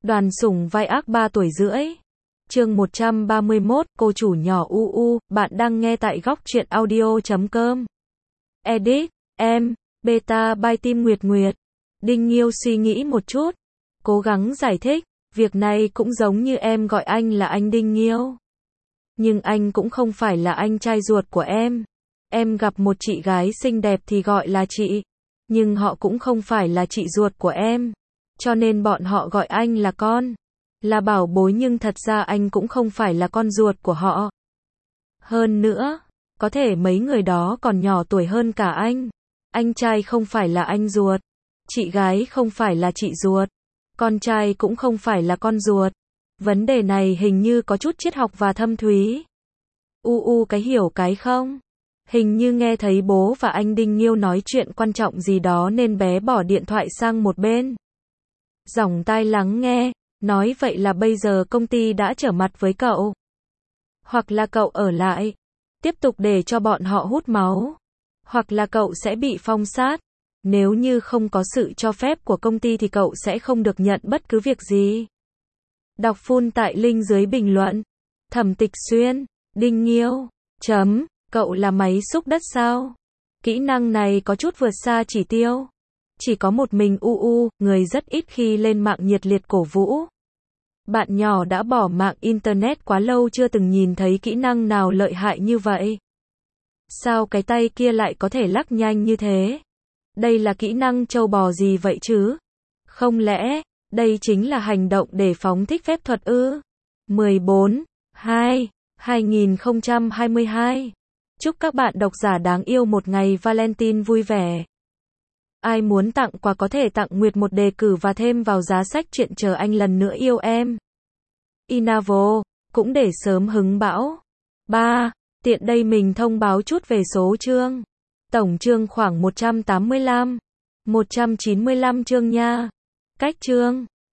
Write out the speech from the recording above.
Đoàn sủng vai ác 3 tuổi rưỡi. Chương 131, cô chủ nhỏ UU, bạn đang nghe tại góc truyện audio.com. Edit, em, beta by Team Nguyệt Nguyệt. Đinh Nghiêu suy nghĩ một chút, cố gắng giải thích, việc này cũng giống như em gọi anh là anh Đinh Nghiêu. Nhưng anh cũng không phải là anh trai ruột của em. Em gặp một chị gái xinh đẹp thì gọi là chị, nhưng họ cũng không phải là chị ruột của em. Cho nên bọn họ gọi anh là con, là bảo bối, nhưng thật ra anh cũng không phải là con ruột của họ. Hơn nữa, có thể mấy người đó còn nhỏ tuổi hơn cả anh. Anh trai không phải là anh ruột, chị gái không phải là chị ruột, con trai cũng không phải là con ruột. Vấn đề này hình như có chút triết học và thâm thúy. Cái hiểu cái không? Hình như nghe thấy bố và anh Đinh Nghiêu nói chuyện quan trọng gì đó nên bé bỏ điện thoại sang một bên. Dòng tai lắng nghe, nói vậy là bây giờ công ty đã trở mặt với cậu. Hoặc là cậu ở lại, tiếp tục để cho bọn họ hút máu. Hoặc là cậu sẽ bị phong sát. Nếu như không có sự cho phép của công ty thì cậu sẽ không được nhận bất cứ việc gì. Đọc full tại link dưới bình luận. Thẩm Tịch Xuyên, Đinh Nghiêu, cậu là máy xúc đất sao? Kỹ năng này có chút vượt xa chỉ tiêu. Chỉ có một mình người rất ít khi lên mạng nhiệt liệt cổ vũ. Bạn nhỏ đã bỏ mạng internet quá lâu chưa từng nhìn thấy kỹ năng nào lợi hại như vậy. Sao cái tay kia lại có thể lắc nhanh như thế? Đây là kỹ năng trâu bò gì vậy chứ? Không lẽ, đây chính là hành động để phóng thích phép thuật ư? 14/2/2022. Chúc các bạn độc giả đáng yêu một ngày Valentine vui vẻ. Ai muốn tặng quà có thể tặng Nguyệt một đề cử và thêm vào giá sách truyện Chờ Anh Lần Nữa Yêu Em. Inavo, cũng để sớm hứng bão. 3. Tiện đây mình thông báo chút về số chương. Tổng chương khoảng 185, 195 chương nha. Cách chương